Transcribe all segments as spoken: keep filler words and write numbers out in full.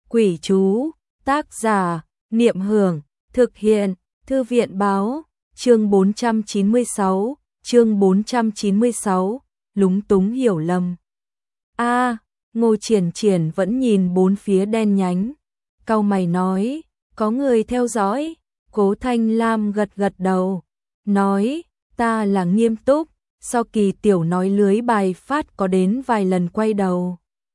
Quỷ chú, tác giả, Niệm Hưởng, thực hiện, Thư viện báo, chương bốn trăm chín mươi sáu, chương bốn trăm chín mươi sáu, lúng túng hiểu lầm. A, Ngô Triển Triển vẫn nhìn bốn phía đen nhánh, cau mày nói, có người theo dõi. Cố Thanh Lam gật gật đầu, nói, ta là nghiêm túc, sau kỳ tiểu nói lưới bài phát có đến vài lần quay đầu.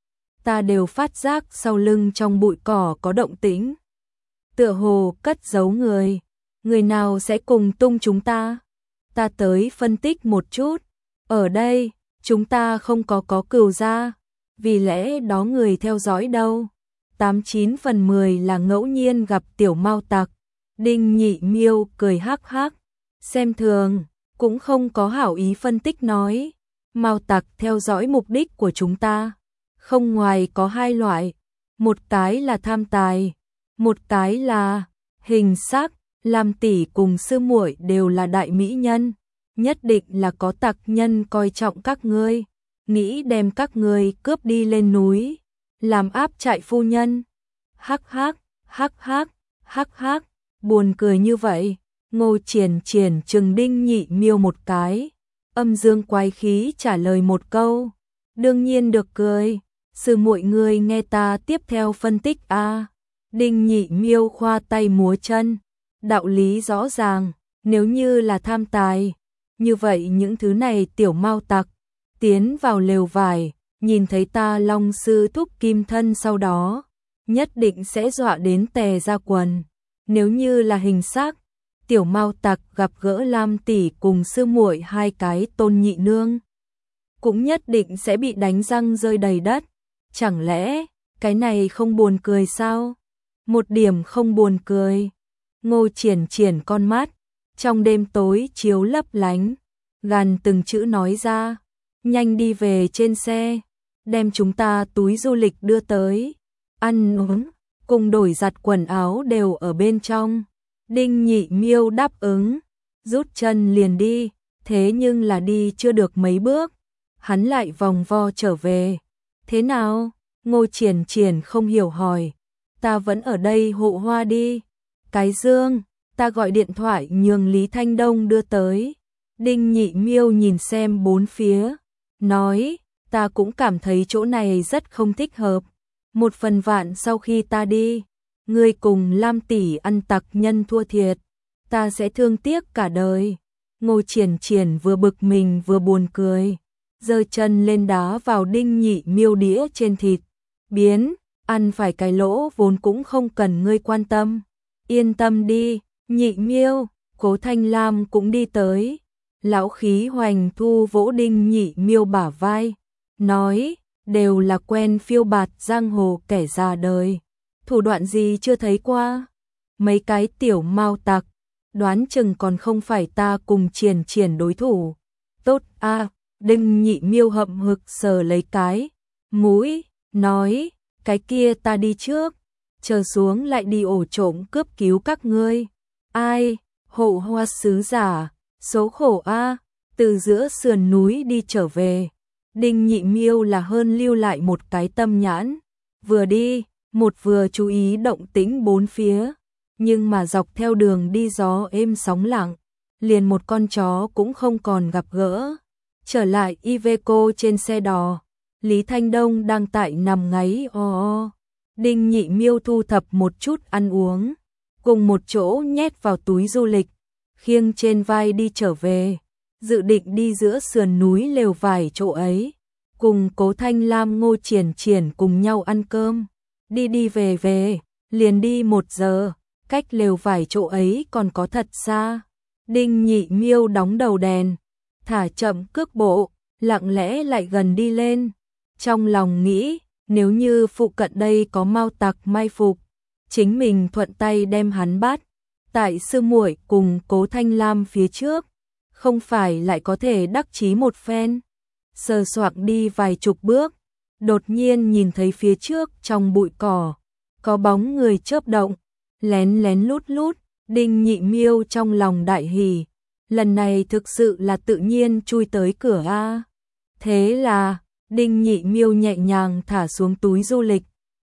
Ta đều phát giác sau lưng trong bụi cỏ có động tĩnh. Tựa hồ cất giấu người, người nào sẽ cùng tung chúng ta? Ta tới phân tích một chút, ở đây, chúng ta không có có cừu gia, vì lẽ đó người theo dõi đâu. Tám chín phần mười là ngẫu nhiên gặp tiểu Mao tặc. Đinh Nhị Miêu cười hắc hắc, xem thường, cũng không có hảo ý phân tích nói, Mao tặc theo dõi mục đích của chúng ta, không ngoài có hai loại, một cái là tham tài, một cái là hình sắc. Lam tỷ cùng sư muội đều là đại mỹ nhân, nhất định là có tặc nhân coi trọng các ngươi, nghĩ đem các ngươi cướp đi lên núi, làm áp trại phu nhân. Hắc hắc, hắc hắc, hắc hắc, buồn cười như vậy. Ngô Triển Triển trừng Đinh Nhị Miêu một cái, âm dương quái khí trả lời một câu, đương nhiên được cười, sư muội ngươi nghe ta tiếp theo phân tích a. À. Đinh Nhị Miêu khoa tay múa chân, đạo lý rõ ràng, nếu như là tham tài, như vậy những thứ này tiểu Mao tặc tiến vào lều vải, nhìn thấy ta Long sư thúc kim thân sau đó, nhất định sẽ dọa đến tè ra quần. Nếu như là hình xác, tiểu Mao tặc gặp gỡ Lam tỷ cùng sư muội hai cái tôn nhị nương, cũng nhất định sẽ bị đánh răng rơi đầy đất. Chẳng lẽ cái này không buồn cười sao? Một điểm không buồn cười. Ngô Triển Triển con mắt trong đêm tối chiếu lấp lánh, gàn từng chữ nói ra, nhanh đi về trên xe, đem chúng ta túi du lịch đưa tới, ăn uống cùng đổi giặt quần áo đều ở bên trong. Đinh Nhị Miêu đáp ứng, rút chân liền đi, thế nhưng là đi chưa được mấy bước, hắn lại vòng vo trở về. Thế nào? Ngô Triển Triển không hiểu hỏi, ta vẫn ở đây hộ hoa đi. Cái dương, ta gọi điện thoại nhường Lý Thanh Đông đưa tới. Đinh Nhị Miêu nhìn xem bốn phía, nói, ta cũng cảm thấy chỗ này rất không thích hợp. Một phần vạn sau khi ta đi, ngươi cùng Lam tỷ ăn tặc nhân thua thiệt, ta sẽ thương tiếc cả đời. Ngô Triển Triển vừa bực mình vừa buồn cười, giơ chân lên đá vào Đinh Nhị Miêu đĩa trên thịt, biến, ăn phải cái lỗ vốn cũng không cần ngươi quan tâm. Yên tâm đi, Nhị Miêu. Cố Thanh Lam cũng đi tới, lão khí hoành thu vỗ Đinh Nhị Miêu bả vai, nói, đều là quen phiêu bạt giang hồ kẻ già đời, thủ đoạn gì chưa thấy qua. Mấy cái tiểu Mao tặc, đoán chừng còn không phải ta cùng Triển Triển đối thủ. Tốt a. À, Đinh Nhị Miêu hậm hực sờ lấy cái mũi, nói, cái kia ta đi trước, chờ xuống lại đi ổ trộm cướp cứu các ngươi. Ai, hộ hoa sứ giả, số khổ a, từ giữa sườn núi đi trở về. Đinh Nhị Miêu là hơn lưu lại một cái tâm nhãn, vừa đi, một vừa chú ý động tĩnh bốn phía, nhưng mà dọc theo đường đi gió êm sóng lặng, liền một con chó cũng không còn gặp gỡ. Trở lại Iveco trên xe đò, Lý Thanh Đông đang tại nằm ngáy o o. Đinh Nhị Miêu thu thập một chút ăn uống, cùng một chỗ nhét vào túi du lịch, khiêng trên vai đi trở về, dự định đi giữa sườn núi lều vải chỗ ấy, cùng Cố Thanh Lam Ngô Triển Triển cùng nhau ăn cơm. Đi đi về về, liền đi một giờ, cách lều vải chỗ ấy còn có thật xa. Đinh Nhị Miêu đóng đầu đèn, thả chậm cước bộ, lặng lẽ lại gần đi lên, trong lòng nghĩ, nếu như phụ cận đây có Mao tặc mai phục, chính mình thuận tay đem hắn bắt, tại sư muội cùng Cố Thanh Lam phía trước, không phải lại có thể đắc chí một phen. Sờ soạng đi vài chục bước, đột nhiên nhìn thấy phía trước trong bụi cỏ, có bóng người chớp động, lén lén lút lút. Đinh Nhị Miêu trong lòng đại hỉ, lần này thực sự là tự nhiên chui tới cửa a. Thế là Đinh Nhị Miêu nhẹ nhàng thả xuống túi du lịch,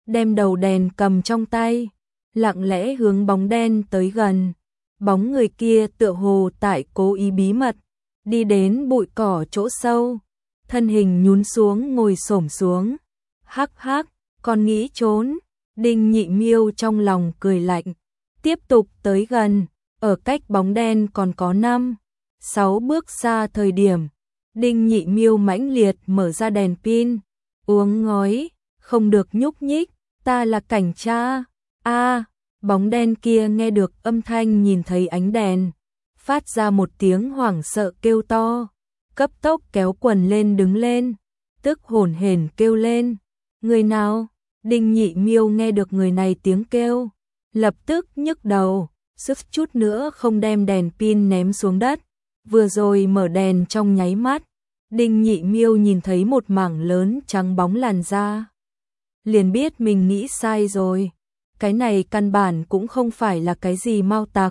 đem đầu đèn cầm trong tay, lặng lẽ hướng bóng đen tới gần. Bóng người kia tựa hồ tại cố ý bí mật, đi đến bụi cỏ chỗ sâu, thân hình nhún xuống ngồi xổm xuống. Hắc hắc, con nghĩ trốn. Đinh Nhị Miêu trong lòng cười lạnh, tiếp tục tới gần, ở cách bóng đen còn có năm, sáu bước xa thời điểm. Đinh Nhị Miêu mãnh liệt mở ra đèn pin, uống ngói, không được nhúc nhích, ta là cảnh tra. A, bóng đen kia nghe được âm thanh nhìn thấy ánh đèn, phát ra một tiếng hoảng sợ kêu to, cấp tốc kéo quần lên đứng lên, tức hổn hển kêu lên, người nào? Đinh Nhị Miêu nghe được người này tiếng kêu, lập tức nhức đầu, suýt chút nữa không đem đèn pin ném xuống đất. Vừa rồi mở đèn trong nháy mắt, Đinh Nhị Miêu nhìn thấy một mảng lớn trắng bóng làn da, liền biết mình nghĩ sai rồi. Cái này căn bản cũng không phải là cái gì Mao Tặc,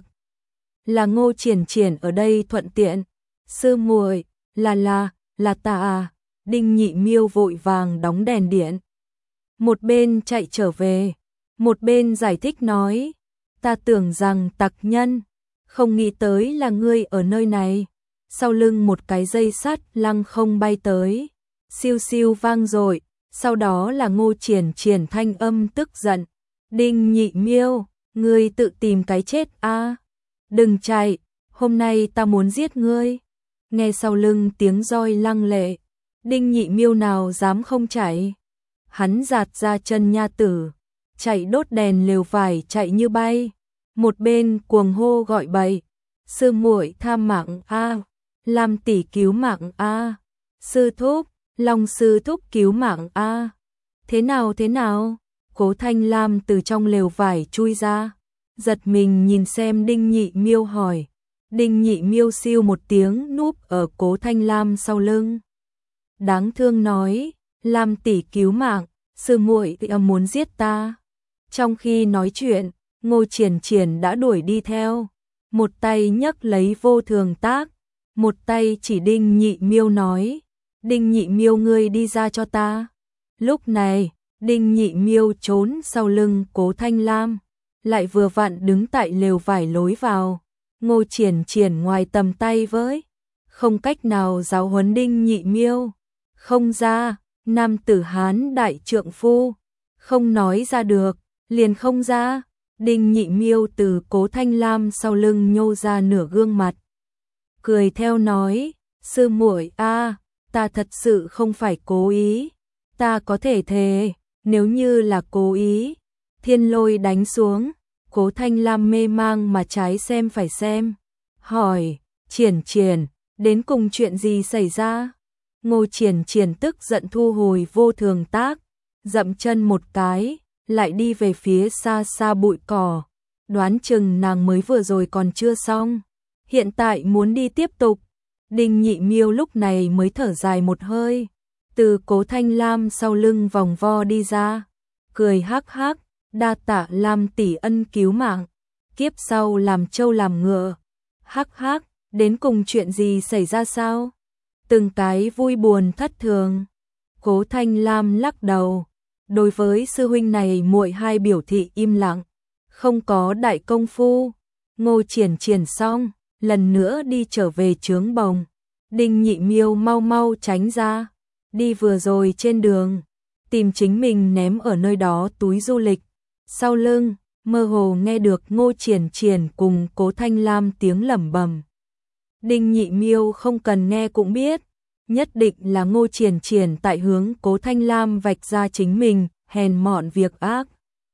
là Ngô Triển Triển ở đây thuận tiện. Sư muội, là là, là ta à? Đinh Nhị Miêu vội vàng đóng đèn điện, một bên chạy trở về, một bên giải thích nói, ta tưởng rằng tặc nhân, không nghĩ tới là ngươi ở nơi này. Sau lưng một cái dây sắt lăng không bay tới, siêu siêu vang dội, sau đó là Ngô Triển Triển thanh âm tức giận, Đinh Nhị Miêu, ngươi tự tìm cái chết a, à? Đừng chạy, hôm nay ta muốn giết ngươi. Nghe sau lưng tiếng roi lăng lệ, Đinh Nhị Miêu nào dám không chạy. Hắn giạt ra chân nha tử, chạy đốt đèn lều vải chạy như bay, một bên cuồng hô gọi bậy, sư muội tha mạng a, Lam tỷ cứu mạng a, sư thúc, Long sư thúc cứu mạng a. Thế nào thế nào? Cố Thanh Lam từ trong lều vải chui ra, giật mình nhìn xem Đinh Nhị Miêu hỏi. Đinh Nhị Miêu siêu một tiếng núp ở Cố Thanh Lam sau lưng, đáng thương nói, Lam tỷ cứu mạng, sư muội muốn giết ta. Trong khi nói chuyện, Ngô Triển Triển đã đuổi đi theo, một tay nhấc lấy Vô Thường Tác, một tay chỉ Đinh Nhị Miêu nói, Đinh Nhị Miêu ngươi đi ra cho ta. Lúc này, Đinh Nhị Miêu trốn sau lưng Cố Thanh Lam, lại vừa vặn đứng tại lều vải lối vào. Ngô Triển Triển ngoài tầm tay với, không cách nào giáo huấn Đinh Nhị Miêu. Không ra, nam tử Hán đại trượng phu, không nói ra được, liền không ra. Đinh Nhị Miêu từ Cố Thanh Lam sau lưng nhô ra nửa gương mặt, cười theo nói, sư muội a, ta thật sự không phải cố ý, ta có thể thề, nếu như là cố ý, thiên lôi đánh xuống. Cố Thanh Lam mê mang mà trái xem phải xem, hỏi, Triển Triển, đến cùng chuyện gì xảy ra? Ngô Triển Triển tức giận thu hồi Vô Thường Tác, dậm chân một cái, lại đi về phía xa xa bụi cỏ, đoán chừng nàng mới vừa rồi còn chưa xong, hiện tại muốn đi tiếp tục. Đinh Nhị Miêu lúc này mới thở dài một hơi, từ Cố Thanh Lam sau lưng vòng vo đi ra, cười hắc hắc, đa tạ Lam tỷ ân cứu mạng, kiếp sau làm trâu làm ngựa. Hắc hắc, đến cùng chuyện gì xảy ra sao? Từng cái vui buồn thất thường. Cố Thanh Lam lắc đầu, đối với sư huynh này muội hai biểu thị im lặng, không có đại công phu. Ngô Triển Triển xong, lần nữa đi trở về trướng bồng. Đinh Nhị Miêu mau mau tránh ra, đi vừa rồi trên đường, tìm chính mình ném ở nơi đó túi du lịch. Sau lưng, mơ hồ nghe được Ngô Triển Triển cùng Cố Thanh Lam tiếng lẩm bẩm. Đinh Nhị Miêu không cần nghe cũng biết, nhất định là Ngô Triển Triển tại hướng Cố Thanh Lam vạch ra chính mình hèn mọn việc ác.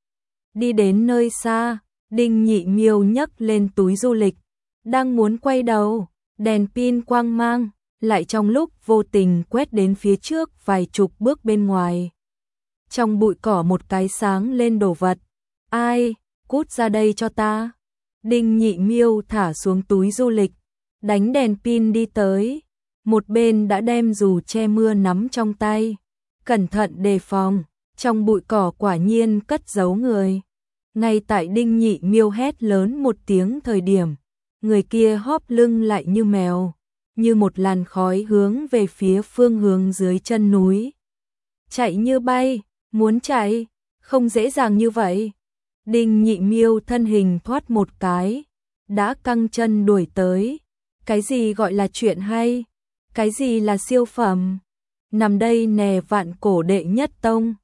Đi đến nơi xa, Đinh Nhị Miêu nhấc lên túi du lịch, đang muốn quay đầu, đèn pin quang mang, lại trong lúc vô tình quét đến phía trước vài chục bước bên ngoài. Trong bụi cỏ một cái sáng lên đồ vật. Ai, cút ra đây cho ta. Đinh Nhị Miêu thả xuống túi du lịch, đánh đèn pin đi tới, một bên đã đem dù che mưa nắm trong tay, cẩn thận đề phòng. Trong bụi cỏ quả nhiên cất giấu người. Ngay tại Đinh Nhị Miêu hét lớn một tiếng thời điểm, người kia hóp lưng lại như mèo, như một làn khói hướng về phía phương hướng dưới chân núi. Chạy như bay, muốn chạy, không dễ dàng như vậy. Đinh Nhị Miêu thân hình thoát một cái, đã căng chân đuổi tới. Cái gì gọi là chuyện hay? Cái gì là siêu phẩm? Nằm đây nè, vạn cổ đệ nhất tông.